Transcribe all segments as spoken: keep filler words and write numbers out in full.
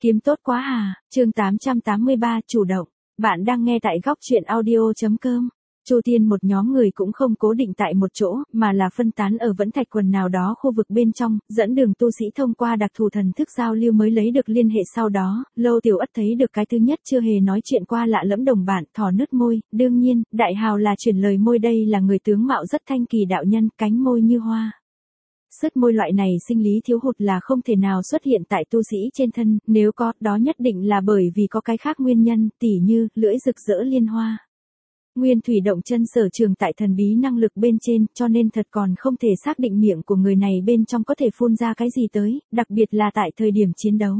Kiếm tốt quá à, chương tám trăm tám mươi ba chủ động. Bạn đang nghe tại góc truyện audio.com. Chu Tiên một nhóm người cũng không cố định tại một chỗ, mà là phân tán ở Vẫn Thạch Quần nào đó khu vực bên trong, dẫn đường tu sĩ thông qua đặc thù thần thức giao lưu mới lấy được liên hệ sau đó. Lâu Tiểu Ất thấy được cái thứ nhất chưa hề nói chuyện qua lạ lẫm đồng bạn, thỏ nứt môi, đương nhiên, đại hào là chuyển lời môi đây là người tướng mạo rất thanh kỳ đạo nhân, cánh môi như hoa. Sứt môi loại này sinh lý thiếu hụt là không thể nào xuất hiện tại tu sĩ trên thân, nếu có, đó nhất định là bởi vì có cái khác nguyên nhân, tỉ như, lưỡi rực rỡ liên hoa. Nguyên thủy động chân sở trường tại thần bí năng lực bên trên, cho nên thật còn không thể xác định miệng của người này bên trong có thể phun ra cái gì tới, đặc biệt là tại thời điểm chiến đấu.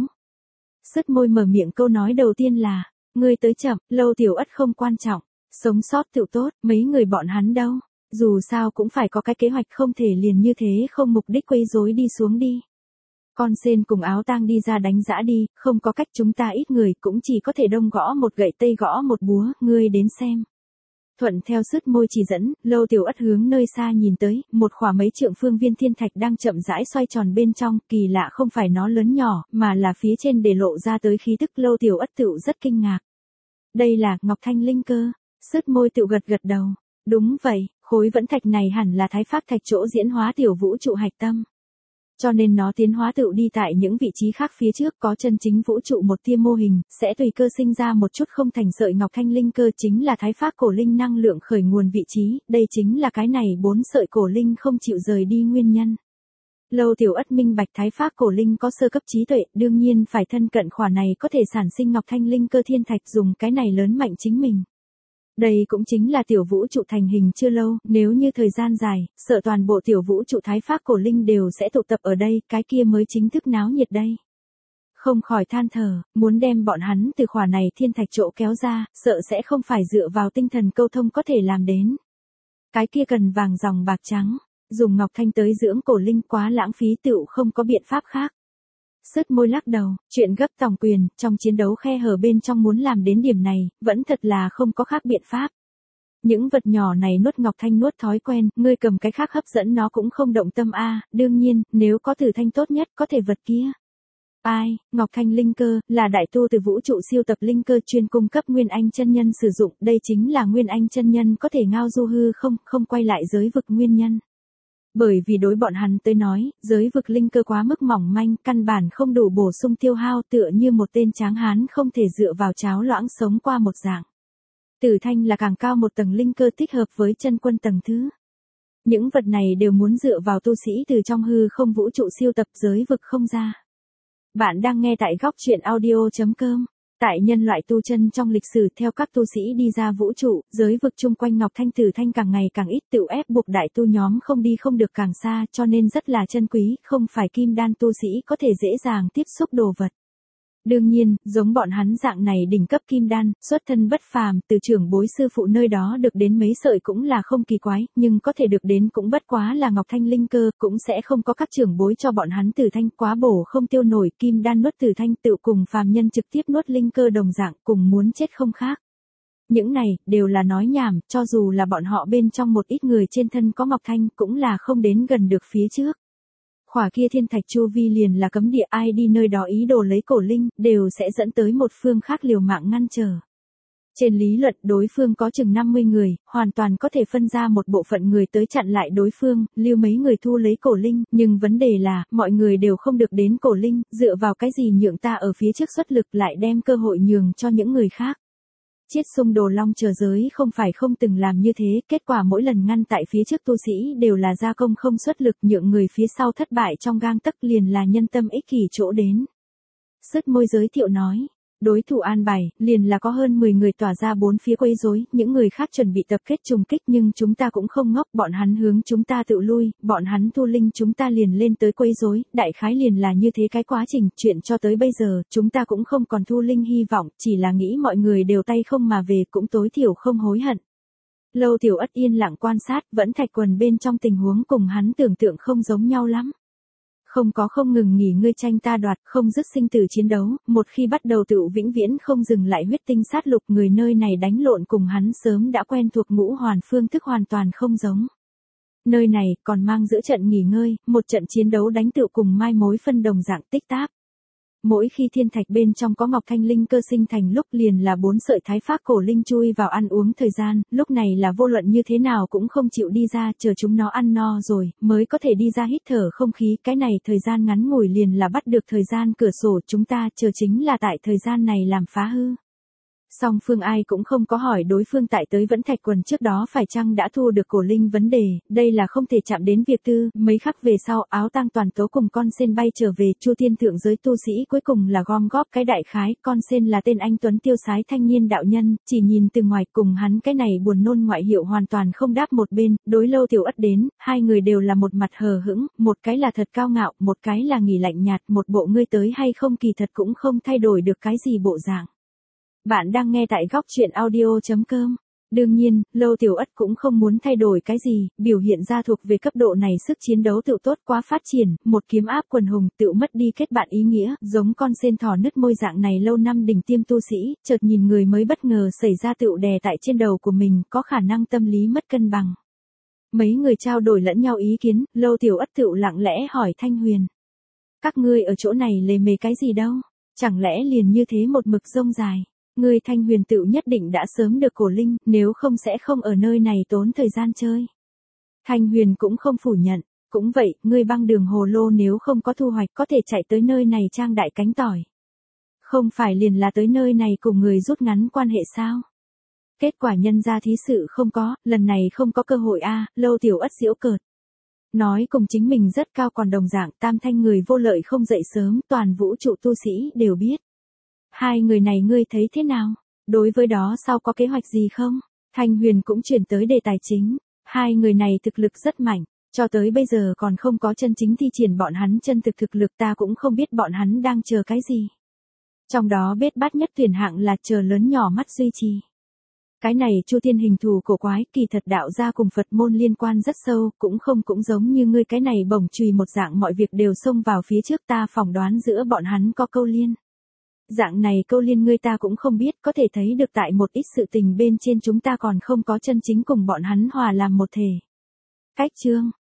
Sứt môi mở miệng câu nói đầu tiên là, ngươi tới chậm, Lâu Tiểu Ất không quan trọng, sống sót tự tốt, mấy người bọn hắn đâu. Dù sao cũng phải có cái kế hoạch, không thể liền như thế không mục đích quấy rối đi xuống đi. Con sên cùng áo tang đi ra đánh giã đi, không có cách, chúng ta ít người cũng chỉ có thể đông gõ một gậy tây gõ một búa, ngươi đến xem. Thuận theo sứt môi chỉ dẫn, Lâu Tiểu Ất hướng nơi xa nhìn tới, một khỏa mấy trượng phương viên thiên thạch đang chậm rãi xoay tròn bên trong, kỳ lạ không phải nó lớn nhỏ, mà là phía trên để lộ ra tới khí tức. Lâu Tiểu Ất tựu rất kinh ngạc. Đây là Ngọc Thanh linh cơ. Sứt môi tựu gật gật đầu. Đúng vậy, khối vẫn thạch này hẳn là thái pháp thạch chỗ diễn hóa tiểu vũ trụ hạch tâm. Cho nên nó tiến hóa tự đi tại những vị trí khác phía trước, có chân chính vũ trụ một tia mô hình, sẽ tùy cơ sinh ra một chút không thành sợi ngọc thanh linh cơ, chính là thái pháp cổ linh năng lượng khởi nguồn vị trí, đây chính là cái này bốn sợi cổ linh không chịu rời đi nguyên nhân. Lâu Tiểu Ất minh bạch thái pháp cổ linh có sơ cấp trí tuệ, đương nhiên phải thân cận khỏa này có thể sản sinh ngọc thanh linh cơ thiên thạch, dùng cái này lớn mạnh chính mình. Đây cũng chính là tiểu vũ trụ thành hình chưa lâu, nếu như thời gian dài, sợ toàn bộ tiểu vũ trụ thái pháp cổ linh đều sẽ tụ tập ở đây, cái kia mới chính thức náo nhiệt đây. Không khỏi than thở, muốn đem bọn hắn từ khỏa này thiên thạch chỗ kéo ra, sợ sẽ không phải dựa vào tinh thần câu thông có thể làm đến. Cái kia cần vàng dòng bạc trắng, dùng ngọc thanh tới dưỡng cổ linh quá lãng phí, tựu không có biện pháp khác. Sứt môi lắc đầu, chuyện gấp tòng quyền, trong chiến đấu khe hở bên trong muốn làm đến điểm này, vẫn thật là không có khác biện pháp. Những vật nhỏ này nuốt ngọc thanh nuốt thói quen, ngươi cầm cái khác hấp dẫn nó cũng không động tâm a. Đương nhiên, nếu có tử thanh tốt nhất có thể vật kia. Ai, Ngọc Thanh linh cơ, là đại tu từ vũ trụ siêu tập linh cơ chuyên cung cấp Nguyên Anh chân nhân sử dụng, đây chính là Nguyên Anh chân nhân có thể ngao du hư không, không quay lại giới vực nguyên nhân. Bởi vì đối bọn hắn tới nói, giới vực linh cơ quá mức mỏng manh, căn bản không đủ bổ sung tiêu hao, tựa như một tên tráng hán không thể dựa vào cháo loãng sống qua một dạng. Tử thanh là càng cao một tầng linh cơ thích hợp với chân quân tầng thứ. Những vật này đều muốn dựa vào tu sĩ từ trong hư không vũ trụ siêu tập, giới vực không ra. Bạn đang nghe tại góc truyện audio.com. Tại nhân loại tu chân trong lịch sử, theo các tu sĩ đi ra vũ trụ, giới vực chung quanh Ngọc Thanh Tử Thanh càng ngày càng ít, tựu ép buộc đại tu nhóm không đi không được càng xa, cho nên rất là chân quý, không phải kim đan tu sĩ có thể dễ dàng tiếp xúc đồ vật. Đương nhiên, giống bọn hắn dạng này đỉnh cấp kim đan, xuất thân bất phàm, từ trưởng bối sư phụ nơi đó được đến mấy sợi cũng là không kỳ quái, nhưng có thể được đến cũng bất quá là Ngọc Thanh linh cơ, cũng sẽ không có các trưởng bối cho bọn hắn tử thanh, quá bổ không tiêu nổi, kim đan nuốt tử thanh tự cùng phàm nhân trực tiếp nuốt linh cơ đồng dạng, cùng muốn chết không khác. Những này, đều là nói nhảm, cho dù là bọn họ bên trong một ít người trên thân có Ngọc Thanh, cũng là không đến gần được phía trước. Khỏa kia thiên thạch chu vi liền là cấm địa, ai đi nơi đó ý đồ lấy cổ linh, đều sẽ dẫn tới một phương khác liều mạng ngăn trở. Trên lý luận, đối phương có chừng năm mươi người, hoàn toàn có thể phân ra một bộ phận người tới chặn lại đối phương, lưu mấy người thu lấy cổ linh, nhưng vấn đề là, mọi người đều không được đến cổ linh, dựa vào cái gì nhượng ta ở phía trước xuất lực lại đem cơ hội nhường cho những người khác. Chiết Xung Đồ Long chờ giới không phải không từng làm như thế, kết quả mỗi lần ngăn tại phía trước tu sĩ đều là gia công không xuất lực, nhượng người phía sau thất bại trong gang tấc, liền là nhân tâm ích kỷ chỗ đến. Sứt môi giới thiệu nói, đối thủ an bài, liền là có hơn mười người tỏa ra bốn phía quấy rối, những người khác chuẩn bị tập kết trùng kích, nhưng chúng ta cũng không ngốc, bọn hắn hướng chúng ta tự lui, bọn hắn thu linh chúng ta liền lên tới quấy rối, đại khái liền là như thế cái quá trình, chuyện cho tới bây giờ, chúng ta cũng không còn thu linh hy vọng, chỉ là nghĩ mọi người đều tay không mà về, cũng tối thiểu không hối hận. Lâu Tiểu Ất yên lặng quan sát, Vẫn Thạch Quần bên trong tình huống cùng hắn tưởng tượng không giống nhau lắm. Không có không ngừng nghỉ ngươi tranh ta đoạt, không dứt sinh tử chiến đấu, một khi bắt đầu tựu vĩnh viễn không dừng lại huyết tinh sát lục, người nơi này đánh lộn cùng hắn sớm đã quen thuộc ngũ hoàn phương thức hoàn toàn không giống. Nơi này còn mang giữa trận nghỉ ngơi, một trận chiến đấu đánh tựu cùng mai mối phân đồng dạng tích táp. Mỗi khi thiên thạch bên trong có ngọc thanh linh cơ sinh thành lúc liền là bốn sợi thái phác cổ linh chui vào ăn uống thời gian, lúc này là vô luận như thế nào cũng không chịu đi ra, chờ chúng nó ăn no rồi, mới có thể đi ra hít thở không khí, cái này thời gian ngắn ngủi liền là bắt được thời gian cửa sổ chúng ta chờ chính là tại thời gian này làm phá hư. Song phương ai cũng không có hỏi đối phương tại tới Vẫn Thạch Quần trước đó phải chăng đã thu được cổ linh vấn đề, đây là không thể chạm đến việc tư, mấy khắc về sau áo tang toàn tố cùng con sen bay trở về, Chu Thiên thượng giới tu sĩ cuối cùng là gom góp cái đại khái, con sen là tên anh tuấn tiêu sái thanh niên đạo nhân, chỉ nhìn từ ngoài cùng hắn cái này buồn nôn ngoại hiệu hoàn toàn không đáp một bên, đối Lâu Tiểu Ất đến, hai người đều là một mặt hờ hững, một cái là thật cao ngạo, một cái là nghỉ lạnh nhạt, một bộ ngươi tới hay không kỳ thật cũng không thay đổi được cái gì bộ dạng. Bạn đang nghe tại góc truyện audio chấm com. Đương nhiên, Lâu Tiểu Ất cũng không muốn thay đổi cái gì, biểu hiện ra thuộc về cấp độ này sức chiến đấu tự tốt quá phát triển, một kiếm áp quần hùng tự mất đi kết bạn ý nghĩa, giống con sen thỏ nứt môi dạng này lâu năm đỉnh tiêm tu sĩ, chợt nhìn người mới bất ngờ xảy ra tựu đè tại trên đầu của mình, có khả năng tâm lý mất cân bằng. Mấy người trao đổi lẫn nhau ý kiến, Lâu Tiểu Ất tựu lặng lẽ hỏi Thanh Huyền. Các ngươi ở chỗ này lề mề cái gì đâu, chẳng lẽ liền như thế một mực rông dài. Ngươi Thanh Huyền tự nhất định đã sớm được cổ linh, nếu không sẽ không ở nơi này tốn thời gian chơi. Thanh Huyền cũng không phủ nhận, cũng vậy, ngươi băng đường hồ lô nếu không có thu hoạch có thể chạy tới nơi này trang đại cánh tỏi. Không phải liền là tới nơi này cùng người rút ngắn quan hệ sao? Kết quả nhân ra thí sự không có, lần này không có cơ hội a. À, Lâu Tiểu Ất giễu cợt. Nói cùng chính mình rất cao còn đồng dạng tam thanh người vô lợi không dậy sớm, toàn vũ trụ tu sĩ đều biết. Hai người này ngươi thấy thế nào? Đối với đó sau có kế hoạch gì không? Thanh Huyền cũng chuyển tới đề tài chính. Hai người này thực lực rất mạnh, cho tới bây giờ còn không có chân chính thi triển bọn hắn chân thực thực lực ta cũng không biết bọn hắn đang chờ cái gì. Trong đó bết bát nhất tuyển hạng là chờ lớn nhỏ mắt duy trì. Cái này Chu Thiên hình thù cổ quái kỳ thật đạo gia cùng Phật môn liên quan rất sâu, cũng không cũng giống như ngươi cái này bổng chùy một dạng mọi việc đều xông vào phía trước ta phỏng đoán giữa bọn hắn có câu liên. Dạng này câu liên ngươi ta cũng không biết có thể thấy được tại một ít sự tình bên trên chúng ta còn không có chân chính cùng bọn hắn hòa làm một thể. Cách chương,